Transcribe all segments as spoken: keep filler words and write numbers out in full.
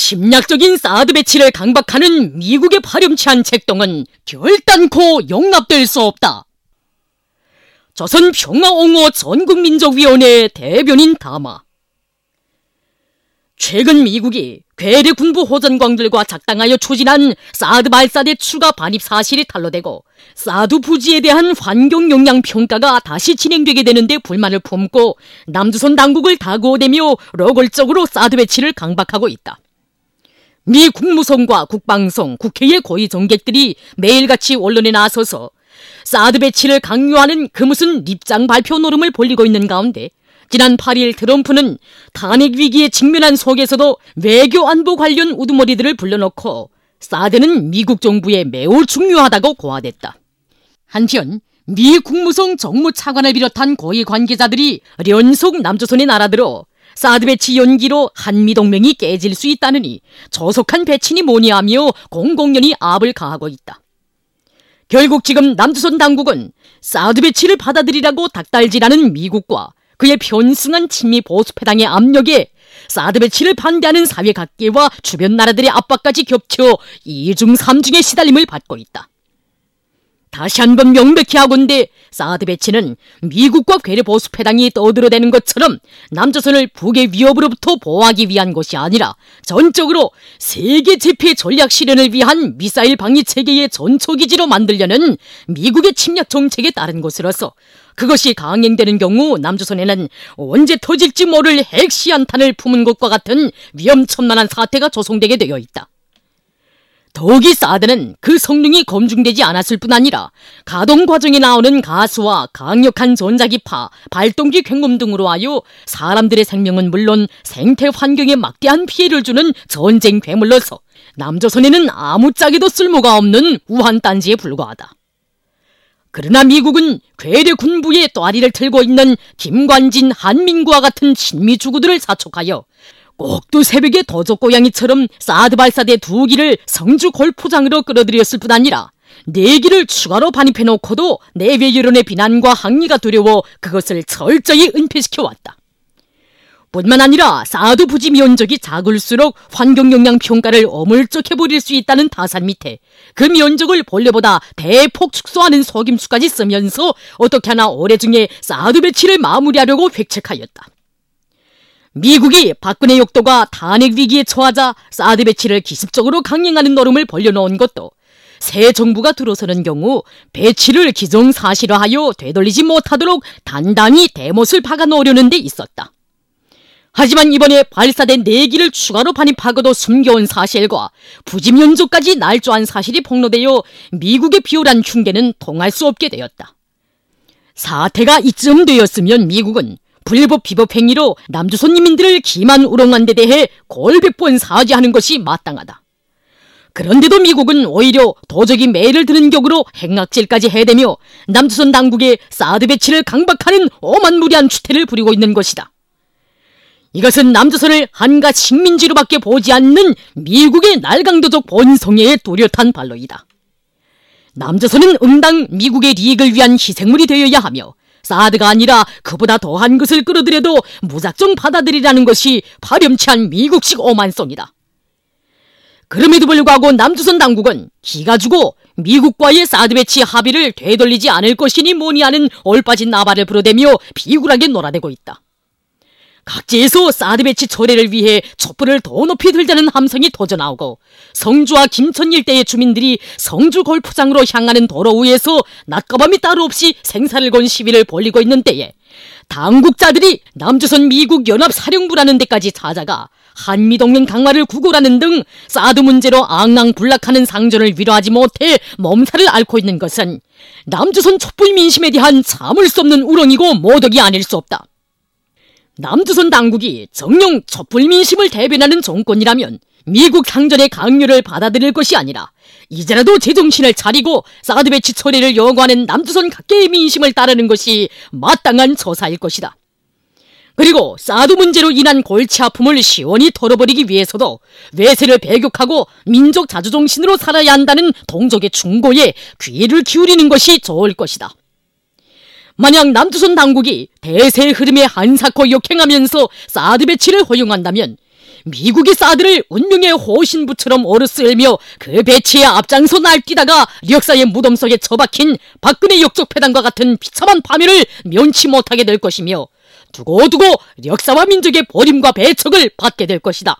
침략적인 사드 배치를 강박하는 미국의 파렴치한 책동은 결단코 용납될 수 없다. 조선평화옹호 전국민족위원회 대변인 담화. 최근 미국이 괴뢰 군부 호전광들과 작당하여 추진한 사드 발사대 추가 반입 사실이 탄로되고 사드 부지에 대한 환경 영향 평가가 다시 진행되게 되는데 불만을 품고 남조선 당국을 다구어대며 노골적으로 사드 배치를 강박하고 있다. 미 국무성과 국방성, 국회의 고위 정객들이 매일같이 언론에 나서서 사드 배치를 강요하는 그 무슨 입장 발표 노름을 벌이고 있는 가운데 지난 팔 일 트럼프는 탄핵 위기에 직면한 속에서도 외교 안보 관련 우두머리들을 불러놓고 사드는 미국 정부에 매우 중요하다고 고하됐다. 한편 미 국무성 정무차관을 비롯한 고위 관계자들이 연속 남조선에 날아들어 사드 배치 연기로 한미동맹이 깨질 수 있다느니 조속한 배치니 뭐니하며 공공연히 압을 가하고 있다. 결국 지금 남조선 당국은 사드 배치를 받아들이라고 닥달질하는 미국과 그의 편승한 친미 보수패당의 압력에 사드 배치를 반대하는 사회 각계와 주변 나라들의 압박까지 겹쳐 이중 삼중의 시달림을 받고 있다. 다시 한번 명백히 하건대 사드 배치는 미국과 괴뢰 보수패당이 떠들어대는 것처럼 남조선을 북의 위협으로부터 보호하기 위한 것이 아니라 전적으로 세계 제패 전략 실현을 위한 미사일 방위 체계의 전초기지로 만들려는 미국의 침략 정책에 따른 것으로서 그것이 강행되는 경우 남조선에는 언제 터질지 모를 핵 시한탄을 품은 것과 같은 위험천만한 사태가 조성되게 되어 있다. 더욱이 사드는 그 성능이 검증되지 않았을 뿐 아니라 가동 과정에 나오는 가스와 강력한 전자기파, 발동기 굉음 등으로 하여 사람들의 생명은 물론 생태 환경에 막대한 피해를 주는 전쟁 괴물로서 남조선에는 아무짝에도 쓸모가 없는 우한딴지에 불과하다. 그러나 미국은 괴뢰 군부의 또아리를 틀고 있는 김관진, 한민구와 같은 친미 주구들을 사촉하여 꼭두 새벽에 도적고양이처럼 사드 발사대 두 기를 성주 골프장으로 끌어들였을 뿐 아니라 네 기를 추가로 반입해놓고도 내외 여론의 비난과 항의가 두려워 그것을 철저히 은폐시켜왔다. 뿐만 아니라 사드 부지 면적이 작을수록 환경영향 평가를 어물쩍해버릴 수 있다는 타산 밑에 그 면적을 본래보다 대폭 축소하는 속임수까지 쓰면서 어떻게 하나 올해 중에 사드 배치를 마무리하려고 획책하였다. 미국이 박근혜 욕도가 탄핵 위기에 처하자 사드 배치를 기습적으로 강행하는 노름을 벌려놓은 것도 새 정부가 들어서는 경우 배치를 기정사실화하여 되돌리지 못하도록 단단히 대못을 박아놓으려는 데 있었다. 하지만 이번에 발사된 네 기를 추가로 반입하고도 숨겨온 사실과 부지 면적까지 날조한 사실이 폭로되어 미국의 비열한 흉계는 통할 수 없게 되었다. 사태가 이쯤 되었으면 미국은 불법 비법 행위로 남조선 인민들을 기만 우롱한 데 대해 골백 번 사죄하는 것이 마땅하다. 그런데도 미국은 오히려 도적이 매를 드는 격으로 핵낙질까지 해대며 남조선 당국의 사드 배치를 강박하는 오만무리한 추태를 부리고 있는 것이다. 이것은 남조선을 한갓 식민지로밖에 보지 않는 미국의 날강도적 본성에 뚜렷한 발로이다. 남조선은 응당 미국의利益을 위한 희생물이 되어야 하며 사드가 아니라 그보다 더한 것을 끌어들여도 무작정 받아들이라는 것이 파렴치한 미국식 오만성이다. 그럼에도 불구하고 남조선 당국은 기가 주고 미국과의 사드 배치 합의를 되돌리지 않을 것이니 뭐니 하는 얼빠진 나발을 부러대며 비굴하게 놀아대고 있다. 각지에서 사드 배치 철회를 위해 촛불을 더 높이 들자는 함성이 터져나오고 성주와 김천 일대의 주민들이 성주 골프장으로 향하는 도로 위에서 낮과 밤이 따로 없이 생사를 건 시위를 벌이고 있는 때에 당국자들이 남조선 미국 연합사령부라는 데까지 찾아가 한미동맹 강화를 구걸하는 등 사드 문제로 앙앙불락하는 상전을 위로하지 못해 몸살을 앓고 있는 것은 남조선 촛불 민심에 대한 참을 수 없는 우렁이고 모독이 아닐 수 없다. 남조선 당국이 정녕 촛불 민심을 대변하는 정권이라면 미국 상전의 강요를 받아들일 것이 아니라 이제라도 제정신을 차리고 사드 배치 처리를 요구하는 남조선 각계의 민심을 따르는 것이 마땅한 처사일 것이다. 그리고 사드 문제로 인한 골치 아픔을 시원히 털어버리기 위해서도 외세를 배격하고 민족 자주정신으로 살아야 한다는 동족의 충고에 귀를 기울이는 것이 좋을 것이다. 만약 남조선 당국이 대세의 흐름에 한사코 역행하면서 사드 배치를 허용한다면 미국이 사드를 운명의 호신부처럼 오르쓰며 그 배치에 앞장서 날뛰다가 역사의 무덤 속에 처박힌 박근혜 역적패단과 같은 비참한 파멸을 면치 못하게 될 것이며 두고두고 역사와 민족의 버림과 배척을 받게 될 것이다.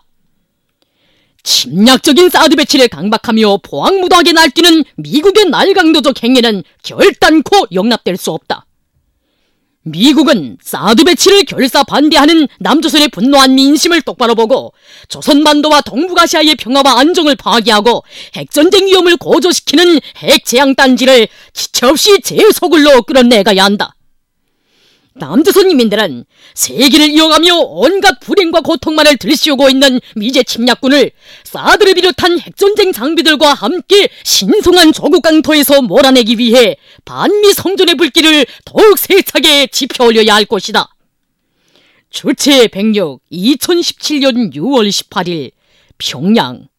침략적인 사드 배치를 강박하며 포항무도하게 날뛰는 미국의 날강도적 행위는 결단코 용납될 수 없다. 미국은 사드 배치를 결사 반대하는 남조선의 분노한 민심을 똑바로 보고 조선반도와 동북아시아의 평화와 안정을 파괴하고 핵전쟁 위험을 고조시키는 핵재앙단지를 지체 없이 제소굴로 끌어내가야 한다. 남조선 인민들은 세기를 이어가며 온갖 불행과 고통만을 들씌우고 있는 미제 침략군을 사드를 비롯한 핵전쟁 장비들과 함께 신성한 조국 강토에서 몰아내기 위해 반미 성전의 불길을 더욱 세차게 지펴올려야 할 것이다. 주체 백육 이천십칠 년 유월 십팔일 평양.